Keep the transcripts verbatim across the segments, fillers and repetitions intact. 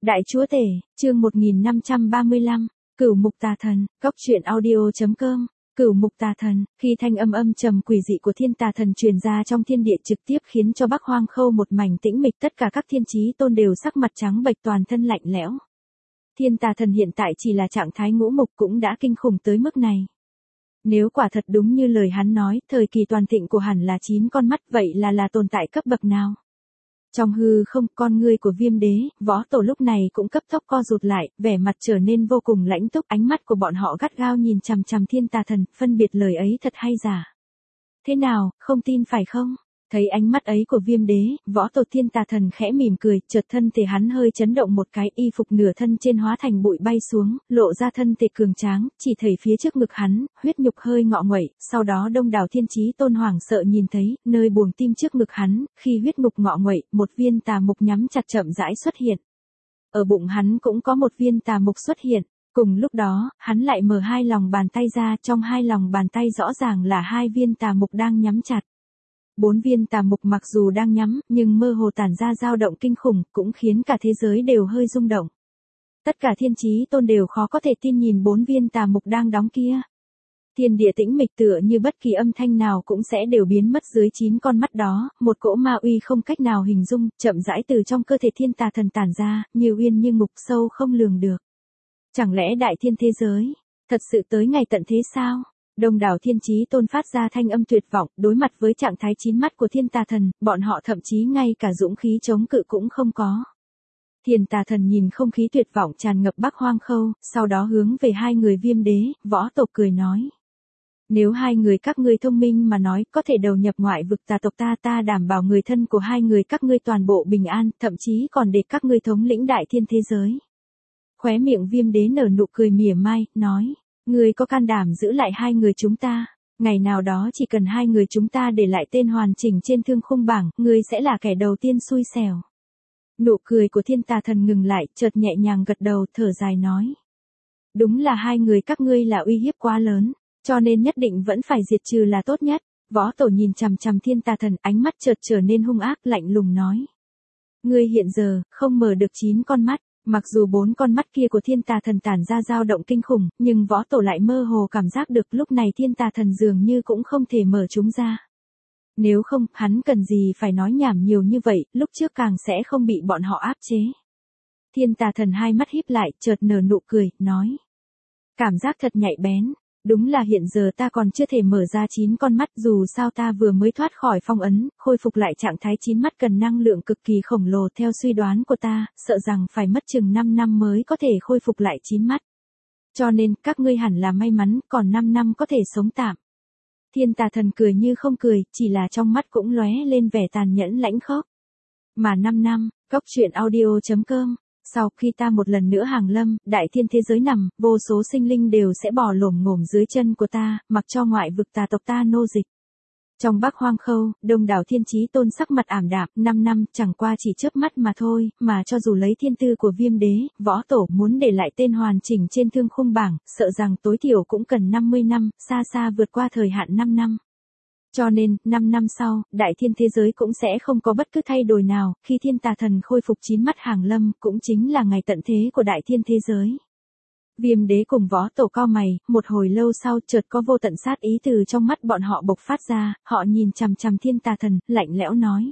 Đại chúa tể, chương một nghìn năm trăm ba mươi lăm, Cửu Mục Tà Thần, cốc truyện audio chấm com. Cửu Mục Tà Thần, khi thanh âm âm trầm quỷ dị của thiên tà thần truyền ra trong thiên địa trực tiếp khiến cho Bắc Hoang Khâu một mảnh tĩnh mịch, tất cả các thiên chí tôn đều sắc mặt trắng bệch, toàn thân lạnh lẽo. Thiên tà thần hiện tại chỉ là trạng thái ngũ mục cũng đã kinh khủng tới mức này. Nếu quả thật đúng như lời hắn nói, thời kỳ toàn thịnh của hẳn là chín con mắt, vậy là là tồn tại cấp bậc nào? Trong hư không, con ngươi của Viêm Đế, Võ Tổ lúc này cũng cấp tốc co rụt lại, vẻ mặt trở nên vô cùng lãnh túc, ánh mắt của bọn họ gắt gao nhìn chằm chằm thiên tà thần, phân biệt lời ấy thật hay giả. Thế nào, không tin phải không? Thấy ánh mắt ấy của Viêm Đế, Võ Tổ, thiên tà thần khẽ mỉm cười, chợt thân thể hắn hơi chấn động một cái, y phục nửa thân trên hóa thành bụi bay xuống, lộ ra thân thể cường tráng, chỉ thấy phía trước ngực hắn, huyết nhục hơi ngọ nguậy, sau đó đông đảo thiên chí tôn hoảng sợ nhìn thấy, nơi buồng tim trước ngực hắn, khi huyết nhục ngọ nguậy, một viên tà mục nhắm chặt chậm rãi xuất hiện. Ở bụng hắn cũng có một viên tà mục xuất hiện. Cùng lúc đó, hắn lại mở hai lòng bàn tay ra, trong hai lòng bàn tay rõ ràng là hai viên tà mục đang nhắm chặt. Bốn viên tà mục mặc dù đang nhắm, nhưng mơ hồ tản ra dao động kinh khủng, cũng khiến cả thế giới đều hơi rung động. Tất cả thiên chí tôn đều khó có thể tin nhìn bốn viên tà mục đang đóng kia. Thiên địa tĩnh mịch, tựa như bất kỳ âm thanh nào cũng sẽ đều biến mất dưới chín con mắt đó, một cỗ ma uy không cách nào hình dung, chậm rãi từ trong cơ thể thiên tà thần tản ra, như uyên như ngục, sâu không lường được. Chẳng lẽ đại thiên thế giới, thật sự tới ngày tận thế sao? Đông đảo thiên chí tôn phát ra thanh âm tuyệt vọng, đối mặt với trạng thái chín mắt của thiên tà thần, bọn họ thậm chí ngay cả dũng khí chống cự cũng không có. Thiên tà thần nhìn không khí tuyệt vọng tràn ngập Bắc Hoang Khâu, sau đó hướng về hai người Viêm Đế, Võ Tổ cười nói. Nếu hai người các ngươi thông minh mà nói, có thể đầu nhập ngoại vực tà tộc ta, ta đảm bảo người thân của hai người các ngươi toàn bộ bình an, thậm chí còn để các ngươi thống lĩnh đại thiên thế giới. Khóe miệng Viêm Đế nở nụ cười mỉa mai, nói. Ngươi có can đảm giữ lại hai người chúng ta, ngày nào đó chỉ cần hai người chúng ta để lại tên hoàn chỉnh trên thương khung bảng, ngươi sẽ là kẻ đầu tiên xui xẻo. Nụ cười của thiên tà thần ngừng lại, chợt nhẹ nhàng gật đầu, thở dài nói. Đúng là hai người các ngươi là uy hiếp quá lớn, cho nên nhất định vẫn phải diệt trừ là tốt nhất. Võ Tổ nhìn chằm chằm thiên tà thần, ánh mắt chợt trở nên hung ác, lạnh lùng nói. Ngươi hiện giờ, không mở được chín con mắt. Mặc dù bốn con mắt kia của thiên tà thần tản ra dao động kinh khủng, nhưng Võ Tổ lại mơ hồ cảm giác được lúc này thiên tà thần dường như cũng không thể mở chúng ra. Nếu không, hắn cần gì phải nói nhảm nhiều như vậy, lúc trước càng sẽ không bị bọn họ áp chế. Thiên tà thần hai mắt híp lại, chợt nở nụ cười, nói. Cảm giác thật nhạy bén. Đúng là hiện giờ ta còn chưa thể mở ra chín con mắt, dù sao ta vừa mới thoát khỏi phong ấn, khôi phục lại trạng thái chín mắt cần năng lượng cực kỳ khổng lồ, theo suy đoán của ta, sợ rằng phải mất chừng năm năm mới có thể khôi phục lại chín mắt. Cho nên, các ngươi hẳn là may mắn, còn năm năm có thể sống tạm. Thiên tà thần cười như không cười, chỉ là trong mắt cũng lóe lên vẻ tàn nhẫn lãnh khốc. Mà năm năm, cốc truyện audio chấm com. Sau khi ta một lần nữa hàng lâm, đại thiên thế giới nằm, vô số sinh linh đều sẽ bò lổm ngổm dưới chân của ta, mặc cho ngoại vực tà tộc ta nô dịch. Trong Bắc Hoang Khâu, đông đảo thiên chí tôn sắc mặt ảm đạm, năm năm chẳng qua chỉ chớp mắt mà thôi, mà cho dù lấy thiên tư của Viêm Đế, Võ Tổ muốn để lại tên hoàn chỉnh trên thương khung bảng, sợ rằng tối thiểu cũng cần năm mươi năm, xa xa vượt qua thời hạn năm năm. Cho nên, năm năm sau, đại thiên thế giới cũng sẽ không có bất cứ thay đổi nào, khi thiên tà thần khôi phục chín mắt hàng lâm, cũng chính là ngày tận thế của đại thiên thế giới. Viêm Đế cùng Võ Tổ cau mày, một hồi lâu sau chợt có vô tận sát ý từ trong mắt bọn họ bộc phát ra, họ nhìn chằm chằm thiên tà thần, lạnh lẽo nói.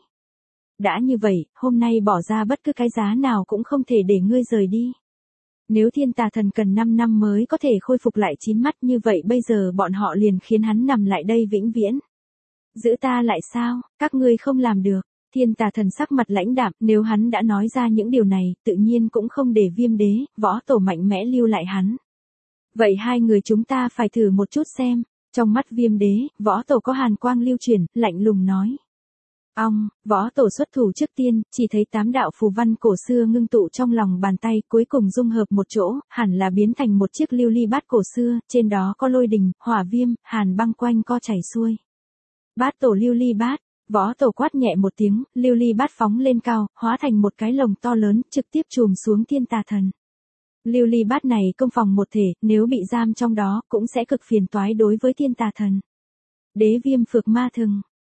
Đã như vậy, hôm nay bỏ ra bất cứ cái giá nào cũng không thể để ngươi rời đi. Nếu thiên tà thần cần năm năm mới có thể khôi phục lại chín mắt, như vậy bây giờ bọn họ liền khiến hắn nằm lại đây vĩnh viễn. Giữ ta lại sao, các ngươi không làm được. Thiên tà thần sắc mặt lãnh đạm, nếu hắn đã nói ra những điều này, tự nhiên cũng không để Viêm Đế, Võ Tổ mạnh mẽ lưu lại hắn. Vậy hai người chúng ta phải thử một chút xem. Trong mắt Viêm Đế, Võ Tổ có hàn quang lưu chuyển, lạnh lùng nói. Ong, Võ Tổ xuất thủ trước tiên, chỉ thấy tám đạo phù văn cổ xưa ngưng tụ trong lòng bàn tay, cuối cùng dung hợp một chỗ, hẳn là biến thành một chiếc lưu ly bát cổ xưa, trên đó có lôi đình, hỏa viêm, hàn băng quanh co chảy xuôi. Bát tổ lưu ly bát, Võ Tổ quát nhẹ một tiếng, lưu ly bát phóng lên cao, hóa thành một cái lồng to lớn, trực tiếp chùm xuống thiên tà thần. Lưu ly bát này công phòng một thể, nếu bị giam trong đó, cũng sẽ cực phiền toái đối với thiên tà thần. Đế viêm phược ma thừng.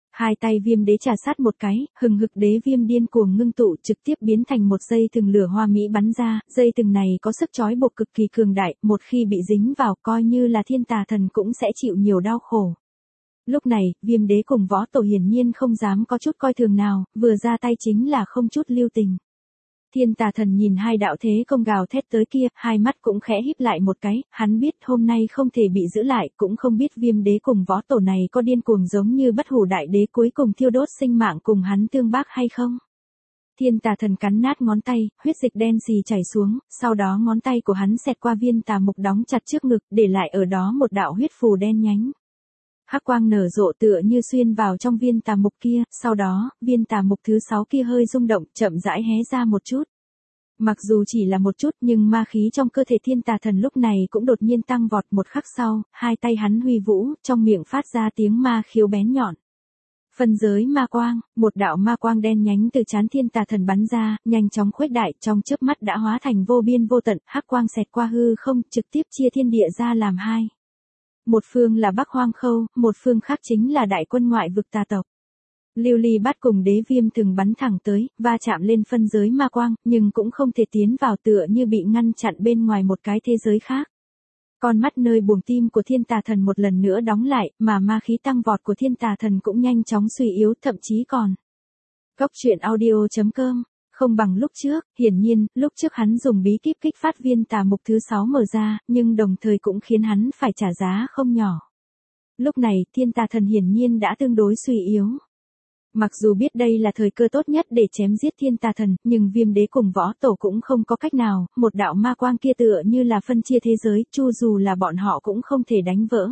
Hai tay Viêm Đế trà sát một cái, hừng hực đế viêm điên cuồng ngưng tụ trực tiếp biến thành một dây thừng lửa hoa mỹ bắn ra, dây thừng này có sức trói buộc cực kỳ cường đại, một khi bị dính vào coi như là thiên tà thần cũng sẽ chịu nhiều đau khổ. Lúc này, Viêm Đế cùng Võ Tổ hiển nhiên không dám có chút coi thường nào, vừa ra tay chính là không chút lưu tình. Thiên tà thần nhìn hai đạo thế công gào thét tới kia, hai mắt cũng khẽ híp lại một cái, hắn biết hôm nay không thể bị giữ lại, cũng không biết Viêm Đế cùng Võ Tổ này có điên cuồng giống như Bất Hủ Đại Đế cuối cùng thiêu đốt sinh mạng cùng hắn tương bác hay không. Thiên tà thần cắn nát ngón tay, huyết dịch đen xì chảy xuống, sau đó ngón tay của hắn xẹt qua viên tà mục đóng chặt trước ngực, để lại ở đó một đạo huyết phù đen nhánh. Hắc quang nở rộ tựa như xuyên vào trong viên tà mục kia, sau đó, viên tà mục thứ sáu kia hơi rung động, chậm rãi hé ra một chút. Mặc dù chỉ là một chút nhưng ma khí trong cơ thể thiên tà thần lúc này cũng đột nhiên tăng vọt, một khắc sau, hai tay hắn huy vũ, trong miệng phát ra tiếng ma khiếu bén nhọn. Phân giới ma quang, một đạo ma quang đen nhánh từ trán thiên tà thần bắn ra, nhanh chóng khuếch đại, trong chớp mắt đã hóa thành vô biên vô tận, hắc quang xẹt qua hư không, trực tiếp chia thiên địa ra làm hai. Một phương là Bắc Hoang Khâu, một phương khác chính là đại quân ngoại vực tà tộc. Lưu Ly Bát cùng Đế Viêm từng bắn thẳng tới, va chạm lên phân giới ma quang, nhưng cũng không thể tiến vào, tựa như bị ngăn chặn bên ngoài một cái thế giới khác. Con mắt nơi buồng tim của thiên tà thần một lần nữa đóng lại, mà ma khí tăng vọt của thiên tà thần cũng nhanh chóng suy yếu, thậm chí còn. Cốc truyện audio chấm com Không bằng lúc trước, hiển nhiên, lúc trước hắn dùng bí kíp kích phát viên tà mục thứ sáu mở ra, nhưng đồng thời cũng khiến hắn phải trả giá không nhỏ. Lúc này, thiên tà thần hiển nhiên đã tương đối suy yếu. Mặc dù biết đây là thời cơ tốt nhất để chém giết thiên tà thần, nhưng Viêm Đế cùng Võ Tổ cũng không có cách nào, một đạo ma quang kia tựa như là phân chia thế giới, chu dù là bọn họ cũng không thể đánh vỡ.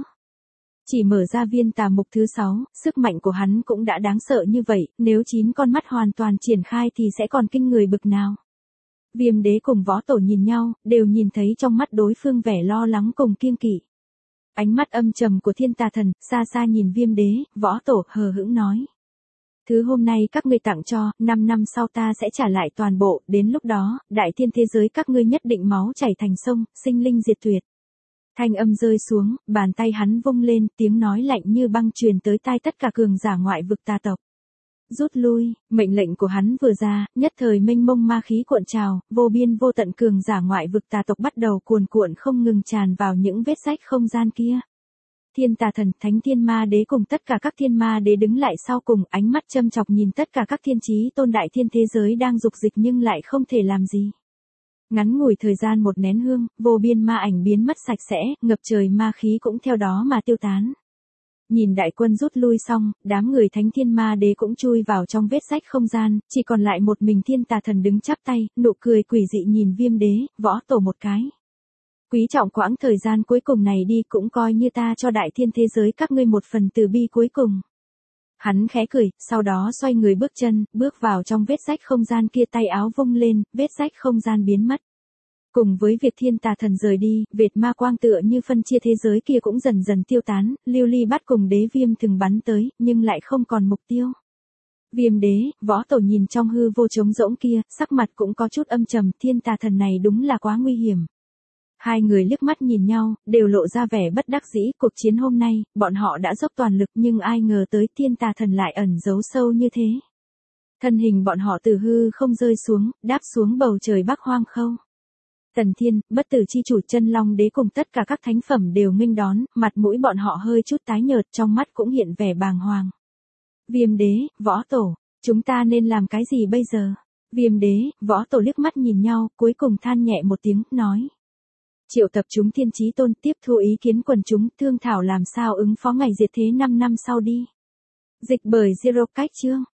Chỉ mở ra viên tà mục thứ sáu, sức mạnh của hắn cũng đã đáng sợ như vậy, nếu chín con mắt hoàn toàn triển khai thì sẽ còn kinh người bực nào. Viêm Đế cùng Võ Tổ nhìn nhau, đều nhìn thấy trong mắt đối phương vẻ lo lắng cùng kiêng kỵ. Ánh mắt âm trầm của thiên tà thần, xa xa nhìn Viêm Đế, Võ Tổ hờ hững nói. Thứ hôm nay các ngươi tặng cho, năm năm sau ta sẽ trả lại toàn bộ, đến lúc đó, đại thiên thế giới các ngươi nhất định máu chảy thành sông, sinh linh diệt tuyệt. Thanh âm rơi xuống, bàn tay hắn vung lên, tiếng nói lạnh như băng truyền tới tai tất cả cường giả ngoại vực tà tộc. Rút lui, mệnh lệnh của hắn vừa ra, nhất thời mênh mông ma khí cuộn trào, vô biên vô tận cường giả ngoại vực tà tộc bắt đầu cuồn cuộn không ngừng tràn vào những vết rách không gian kia. Thiên tà thần, thánh thiên ma đế cùng tất cả các thiên ma đế đứng lại sau cùng, ánh mắt châm chọc nhìn tất cả các thiên chí tôn đại thiên thế giới đang dục dịch nhưng lại không thể làm gì. Ngắn ngủi thời gian một nén hương, vô biên ma ảnh biến mất sạch sẽ, ngập trời ma khí cũng theo đó mà tiêu tán. Nhìn đại quân rút lui xong, đám người thánh thiên ma đế cũng chui vào trong vết rách không gian, chỉ còn lại một mình thiên tà thần đứng chắp tay, nụ cười quỷ dị nhìn Viêm Đế, Võ Tổ một cái. Quý trọng quãng thời gian cuối cùng này đi, cũng coi như ta cho đại thiên thế giới các ngươi một phần từ bi cuối cùng. Hắn khẽ cười, sau đó xoay người bước chân, bước vào trong vết rách không gian kia, tay áo vung lên, vết rách không gian biến mất. Cùng với việc thiên tà thần rời đi, vệt ma quang tựa như phân chia thế giới kia cũng dần dần tiêu tán, Lưu Ly Bát cùng Đế Viêm từng bắn tới, nhưng lại không còn mục tiêu. Viêm Đế, Võ Tổ nhìn trong hư vô trống rỗng kia, sắc mặt cũng có chút âm trầm, thiên tà thần này đúng là quá nguy hiểm. Hai người liếc mắt nhìn nhau, đều lộ ra vẻ bất đắc dĩ, cuộc chiến hôm nay, bọn họ đã dốc toàn lực nhưng ai ngờ tới thiên tà thần lại ẩn giấu sâu như thế. Thân hình bọn họ từ hư không rơi xuống, đáp xuống bầu trời Bắc Hoang Khâu. Tần Thiên, Bất Tử Chi Chủ, Chân Long Đế cùng tất cả các thánh phẩm đều nghênh đón, mặt mũi bọn họ hơi chút tái nhợt, trong mắt cũng hiện vẻ bàng hoàng. Viêm Đế, Võ Tổ, chúng ta nên làm cái gì bây giờ? Viêm Đế, Võ Tổ liếc mắt nhìn nhau, cuối cùng than nhẹ một tiếng, nói. Triệu tập chúng thiên chí tôn, tiếp thu ý kiến quần chúng, thương thảo làm sao ứng phó ngày diệt thế năm năm sau đi. Dịch bởi Zero Cách chương.